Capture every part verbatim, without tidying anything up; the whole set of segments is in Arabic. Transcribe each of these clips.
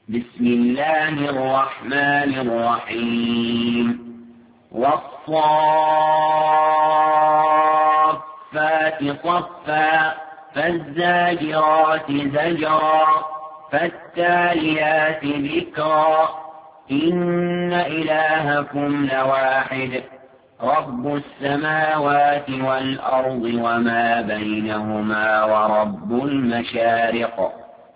بسم الله الرحمن الرحيم والصافات صفا فالزاجرات زجرا فالتاليات ذكرا إن إلهكم لواحد رب السماوات والأرض وما بينهما ورب المشارق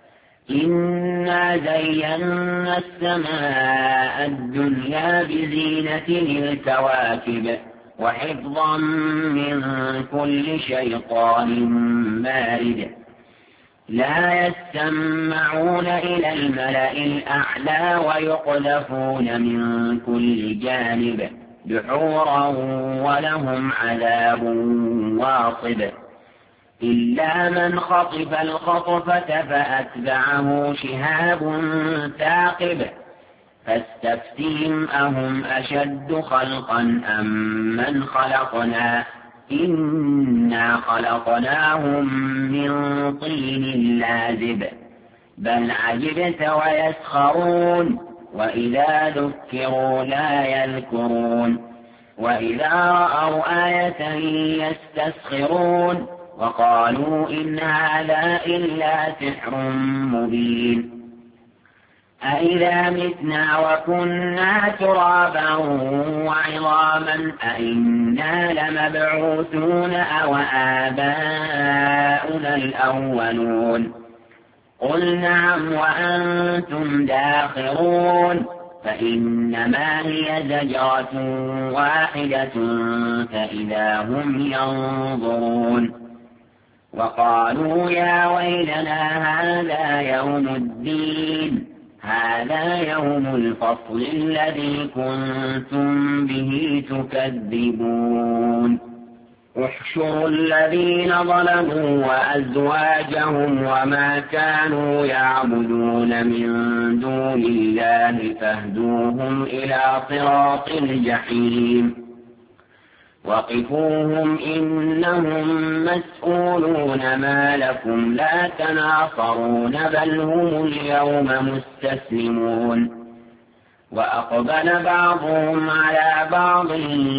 إنا زينا السماء الدنيا بزينة الكواكب وحفظا من كل شيطان مارد لا يستمعون إلى الملأ الأعلى ويقذفون من كل جانب دحورا ولهم عذاب واصب إلا من خطف الخطفة فأتبعه شهاب ثاقب فاستفتهم أهم أشد خلقا أم من خلقنا إنا خلقناهم من طين لازب بل عجبت ويسخرون وإذا ذكروا لا يذكرون وإذا رأوا آية يستسخرون وقالوا إن هذا إلا سحر مبين أإذا متنا وكنا ترابا وعظاما أإنا لمبعوثون أو آباؤنا الأولون قل نعم وأنتم داخرون فإنما هي زجرة واحدة فإذا هم ينظرون وقالوا يا ويلنا هذا يوم الدين هذا يوم الفصل الذي كنتم به تكذبون احشروا الذين ظلموا وأزواجهم وما كانوا يعبدون من دون الله فاهدوهم إلى صراط الجحيم وقفوهم إنهم مسؤولون ما لكم لا تناصرون بل هم اليوم مستسلمون وأقبل بعضهم على بعض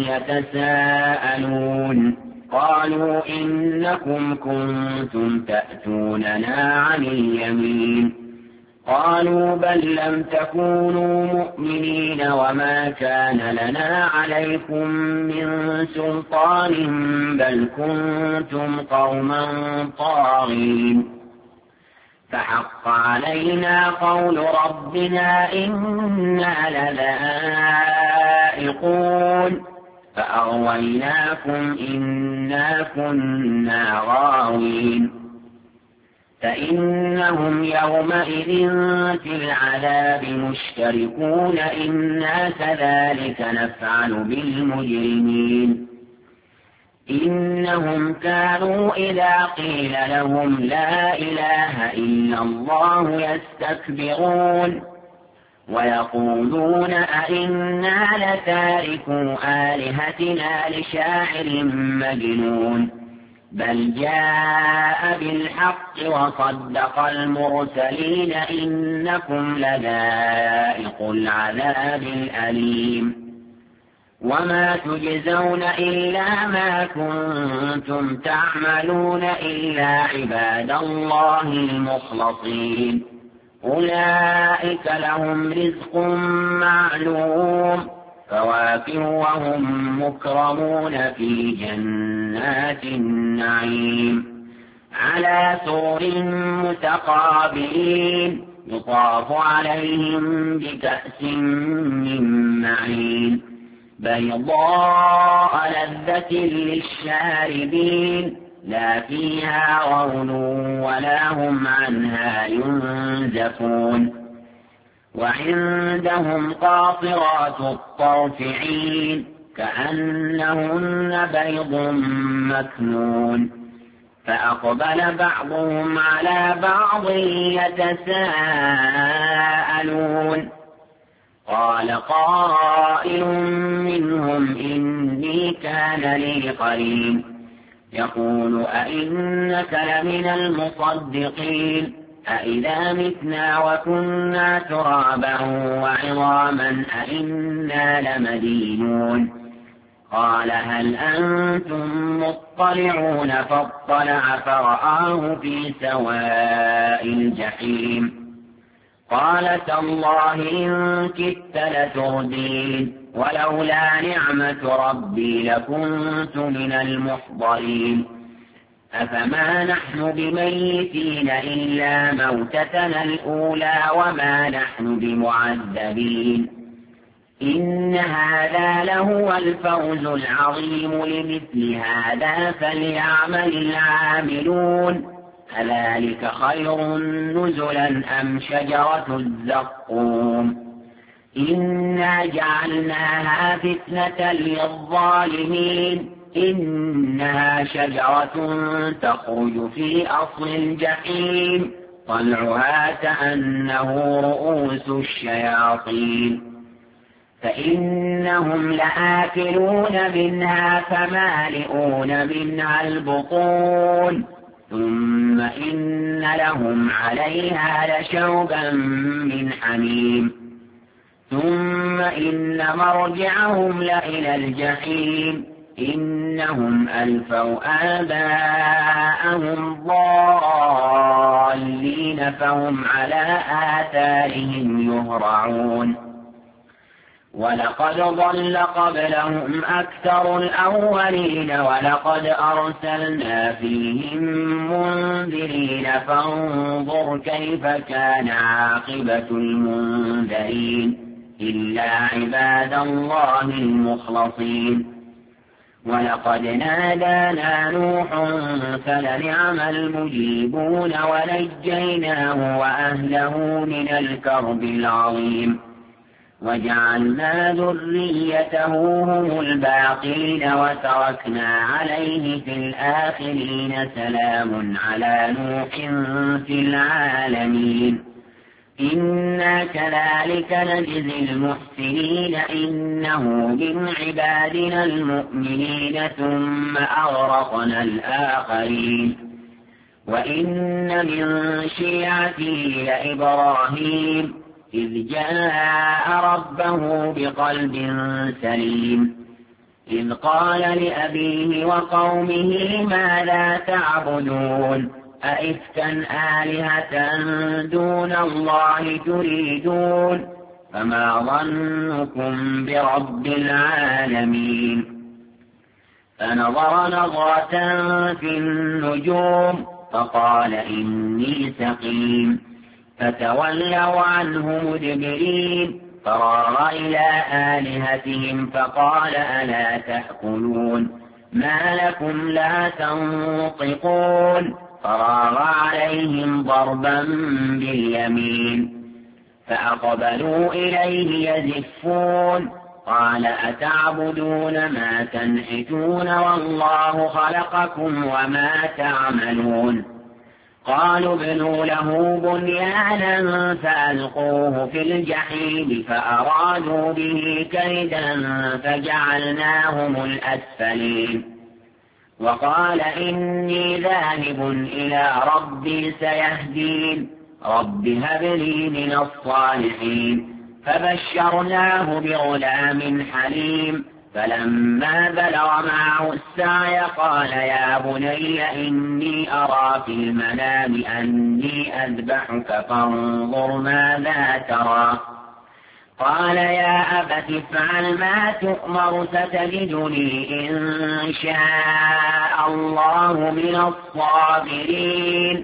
يتساءلون قالوا إنكم كنتم تأتوننا عن اليمين قالوا بل لم تكونوا مؤمنين وما كان لنا عليكم من سلطان بل كنتم قوما طاغين فحق علينا قول ربنا إنا لذائقون فأغويناكم إنا كنا غاوين فإنهم يومئذ في العذاب مشتركون إنا كذلك نفعل بالمجرمين إنهم كانوا إذا قيل لهم لا إله إلا الله يستكبرون ويقولون أئنا لتاركو آلهتنا لشاعر مجنون بل جاء بالحق وصدق المرسلين إنكم لذائق العذاب الأليم وما تجزون إلا ما كنتم تعملون إلا عباد الله المخلصين أولئك لهم رزق معلوم فواكه وهم مكرمون في جنات النعيم على سرر متقابلين يطاف عليهم بكأس من معين بيضاء لذة للشاربين لا فيها غول ولا هم عنها ينزفون وعندهم قاصرات الطرف عين كأنهن بيض مكنون فأقبل بعضهم على بعض يتساءلون قال قائل منهم إني كان لي قرين يقول أئنك لمن المصدقين أإذا متنا وكنا ترابا وعظاما أإنا لمدينون قال هل أنتم مطلعون فاطلع فرآه في سواء الجحيم قال تالله إن كدت لتردين ولولا نعمة ربي لكنت من المحضرين أفما نحن بميتين إلا موتتنا الأولى وما نحن بمعذبين إن هذا لهو الفوز العظيم لمثل هذا فليعمل العاملون أذلك خير نزلا أم شجرة الزقوم إنا جعلناها فتنة للظالمين إنها شجرة تخرج في أصل الجحيم طلعها كأنه رؤوس الشياطين فإنهم لآكلون منها فمالئون منها البطون ثم إن لهم عليها لشوبا من حميم ثم إن مرجعهم لإلى الجحيم إنهم ألفوا آباءهم ضالين فهم على آثارهم يهرعون ولقد ضل قبلهم أكثر الأولين ولقد أرسلنا فيهم منذرين فانظر كيف كان عاقبة المنذرين إلا عباد الله المخلصين ولقد نادانا نوح فلنعم المجيبون ونجيناه وأهله من الكرب العظيم وجعلنا ذريته هم الباقين وتركنا عليه في الآخرين سلام على نوح في العالمين إنا كذلك نجزي المحسنين إنه من عبادنا المؤمنين ثم أغرقنا الآخرين وإن من شيعته لإبراهيم إذ جاء ربه بقلب سليم إذ قال لأبيه وقومه ماذا تعبدون أئفكا آلهة دون الله تريدون فما ظنكم برب العالمين فنظر نظرة في النجوم فقال إني سقيم فتولوا عنه مدبرين فراغ إلى آلهتهم فقال ألا تأكلون ما لكم لا تنطقون فراغ عليهم ضربا باليمين فأقبلوا إليه يزفون قال أتعبدون ما تنحتون والله خلقكم وما تعملون قالوا ابنوا له بنيانا فألقوه في الجحيم فأرادوا به كيدا فجعلناهم الأسفلين وقال إني ذاهب إلى ربي سيهدين رب هب لي من الصالحين فبشرناه بغلام حليم فلما بلغ معه السعي قال يا بني إني أرى في المنام أني أذبحك فانظر ماذا ترى قال يا أبت افعل ما تؤمر ستجدني إن شاء الله من الصابرين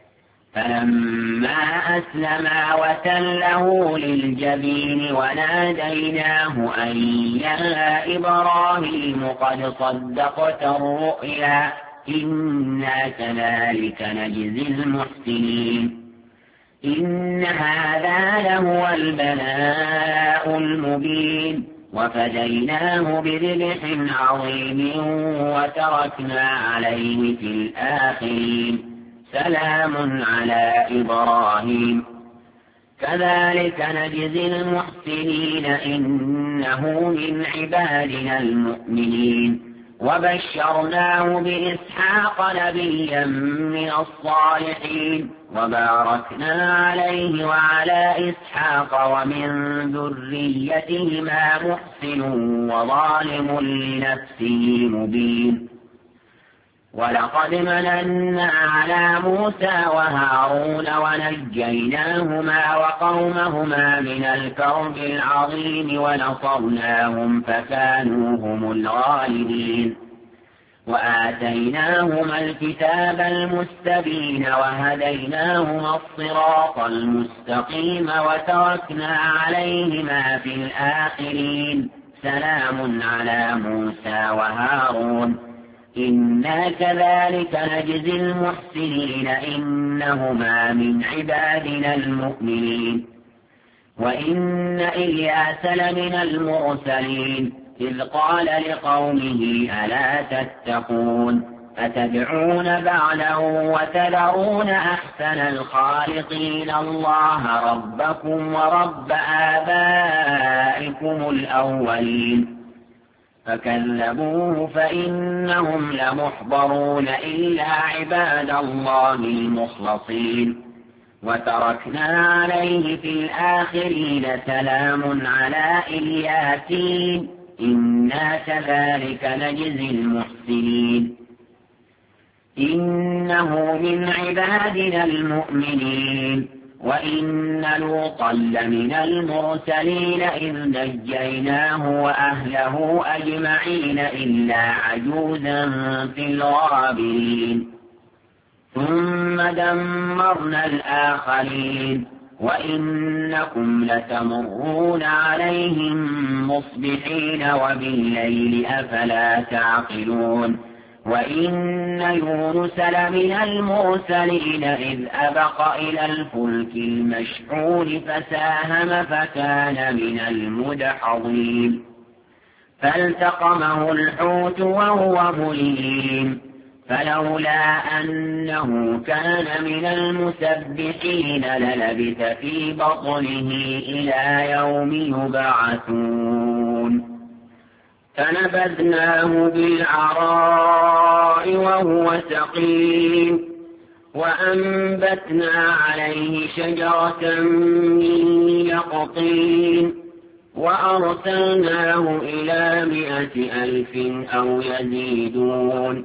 فلما أسلما وتله للجبين وناديناه أن يا إبراهيم قد صدقت الرؤيا إنا كذلك نجزي المحسنين إن هذا لهو البلاء المبين وفديناه بذبح عظيم وتركنا عليه في الآخرين سلام على إبراهيم كذلك نجزي المحسنين إنه من عبادنا المؤمنين وبشرناه بإسحاق نبيا من الصالحين وباركنا عليه وعلى إسحاق ومن ذريتهما محسن وظالم لنفسه مبين. ولقد مننا على موسى وهارون ونجيناهما وقومهما من الكرب العظيم ونصرناهم فكانوا هم الغالبين. وآتيناهما الكتاب المستبين وهديناهما الصراط المستقيم وتركنا عليهما في الآخرين سلام على موسى وهارون إنا كذلك نجزي المحسنين إنهما من عبادنا المؤمنين. وإن إلياس لمن المرسلين إذ قال لقومه ألا تتقون أتدعون بعلا وتذرون أحسن الخالقين الله ربكم ورب آبائكم الأولين. فكذبوه فإنهم لمحضرون إلا عباد الله المخلصين. وتركنا عليه في الآخرين سلام على الياسين إنا كذلك نجزي المحسنين إنه من عبادنا المؤمنين. وإن لوطا لمن المرسلين إذ نجيناه وأهله أجمعين إلا عجوزا في الغابرين ثم دمرنا الآخرين. وإنكم لتمرون عليهم مصبحين وبالليل أفلا تعقلون. وإن يونس لمن المرسلين إذ أبق إلى الفلك المشحون فساهم فكان من المدحضين فالتقمه الحوت وهو مليم فلولا أنه كان من المسبحين للبث في بطنه إلى يوم يبعثون. فنبذناه بالعراء وهو سقيم وأنبتنا عليه شجرة من يقطين وأرسلناه إلى مائة ألف أو يزيدون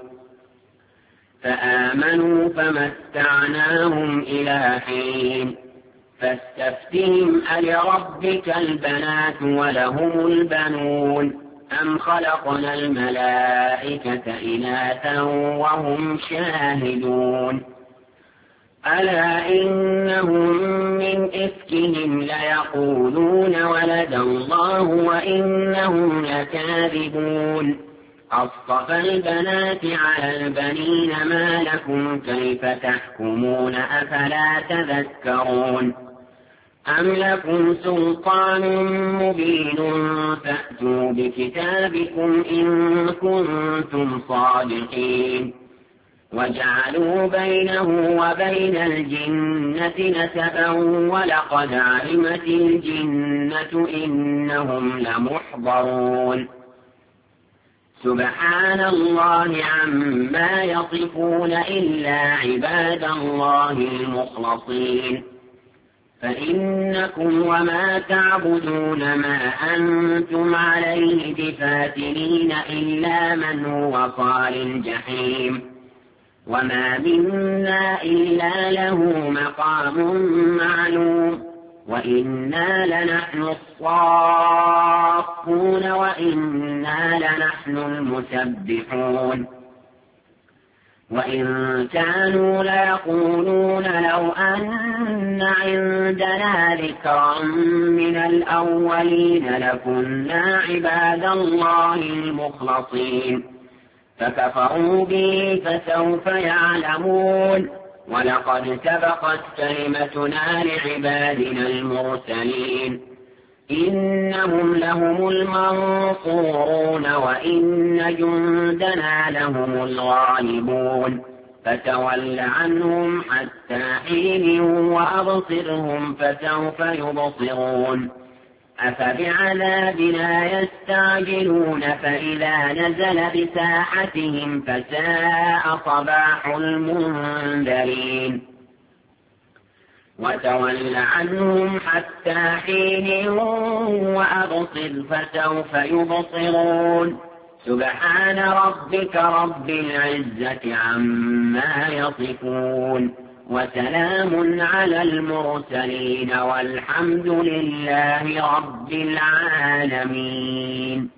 فآمنوا فمتعناهم إلى حين. فاستفتهم ألربك البنات ولهم البنون أم خلقنا الملائكة إناثا وهم شاهدون. ألا إنهم من إفكهم ليقولون ولد الله وإنهم لكاذبون. أصطفى البنات على البنين ما لكم كيف تحكمون أفلا تذكرون. أم لكم سلطان مبين فأتوا بكتابكم إن كنتم صادقين. وجعلوا بينه وبين الجنة نسبا ولقد علمت الجنة إنهم لمحضرون. سبحان الله عما يصفون إلا عباد الله المخلصين. فإنكم وما تعبدون ما أنتم عليه بفاتنين إلا من هو صال الجحيم. وما منا إلا له مقام معلوم وإنا لنحن الصافون وإنا لنحن المسبحون. وإن كانوا ليقولون لو أن عندنا ذكرا من الأولين لكنا عباد الله المخلصين فكفروا به فسوف يعلمون. ولقد سبقت كلمتنا لعبادنا المرسلين إنهم لهم المنصورون وإن جندنا لهم الغالبون. فتول عنهم حتى حين وأبصرهم فسوف يبصرون. أفبعذابنا يستعجلون فإذا نزل بساحتهم فساء صباح المنذرين. وتول عنهم حتى حين وأبصر فسوف يبصرون سبحان ربك رب العزة عما يصفون وسلام على المرسلين والحمد لله رب العالمين.